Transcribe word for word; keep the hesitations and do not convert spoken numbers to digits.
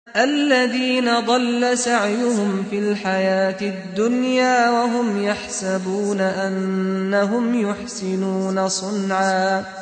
الذين ضل سعيهم في الحياة الدنيا وهم يحسبون أنهم يحسنون صنعا